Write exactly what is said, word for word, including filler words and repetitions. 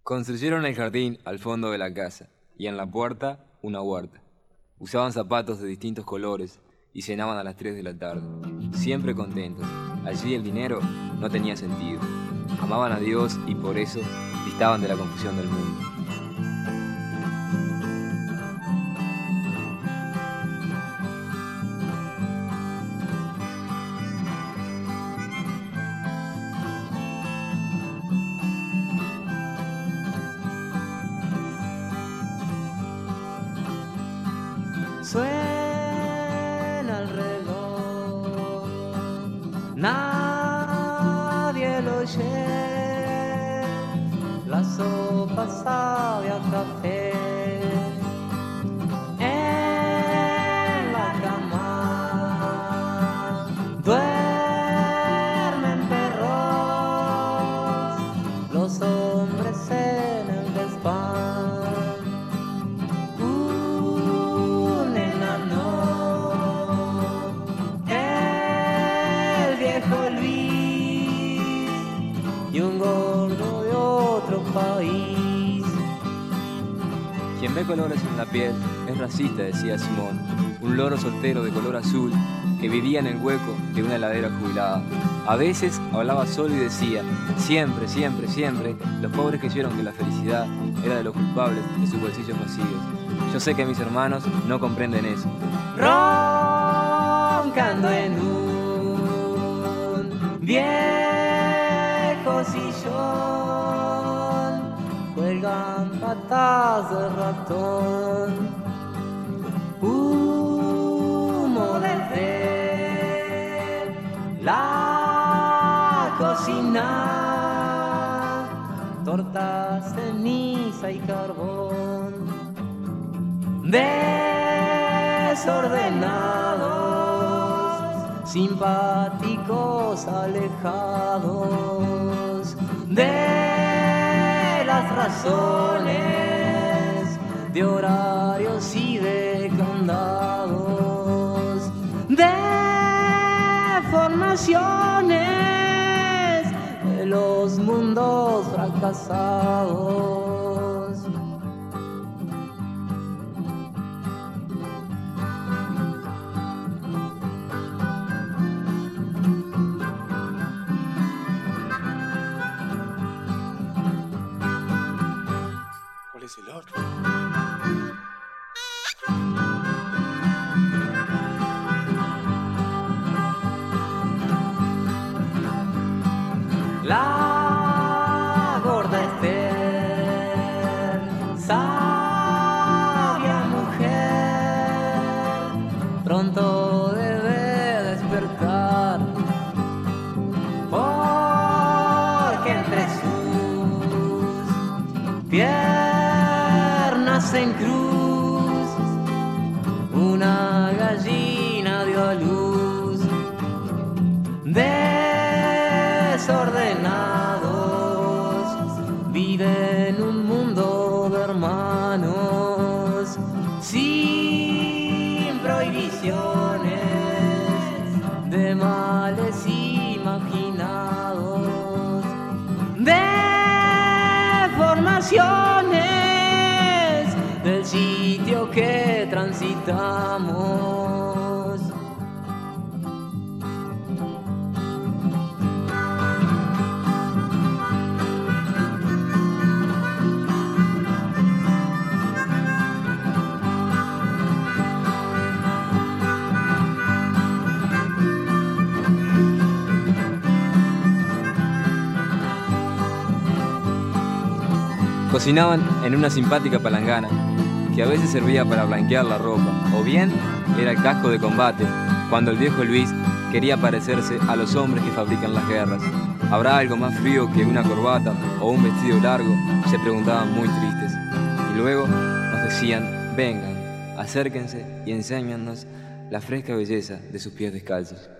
Construyeron el jardín al fondo de la casa y en la puerta una huerta. Usaban zapatos de distintos colores y cenaban a las tres de la tarde, siempre contentos. Allí el dinero no tenía sentido. Amaban a Dios y por eso distaban de la confusión del mundo. Suena el reloj, nadie lo oye, la sopa sabe a café, en la cama duermen perros, los hombres en el desván. Y un gordo de otro país. Quien ve colores en la piel es racista, decía Simón, un loro soltero de color azul que vivía en el hueco de una heladera jubilada. A veces hablaba solo y decía, siempre, siempre, siempre, los pobres creyeron que la felicidad era de los culpables de sus bolsillos vacíos. Yo sé que mis hermanos no comprenden eso. Roncando en un viejo sillón cuelgan patas de ratón, humo desde la cocina, tortas, ceniza y carbón, desordenados, simpáticos alejados de las razones, de horarios y de candados, de formaciones de los mundos fracasados. Es el otro. La gorda Esther, sabia mujer, pronto debe despertar, porque entre sus piernas en cruz una gallina dio a luz. Desordenados vive en un mundo de hermanos sin prohibiciones de males imaginados, de formaciones del sitio que transitamos. Cocinaban en una simpática palangana que a veces servía para blanquear la ropa, o bien era el casco de combate cuando el viejo Luis quería parecerse a los hombres que fabrican las guerras. ¿Habrá algo más frío que una corbata o un vestido largo?, se preguntaban muy tristes. Y luego nos decían, vengan, acérquense y enséñennos la fresca belleza de sus pies descalzos.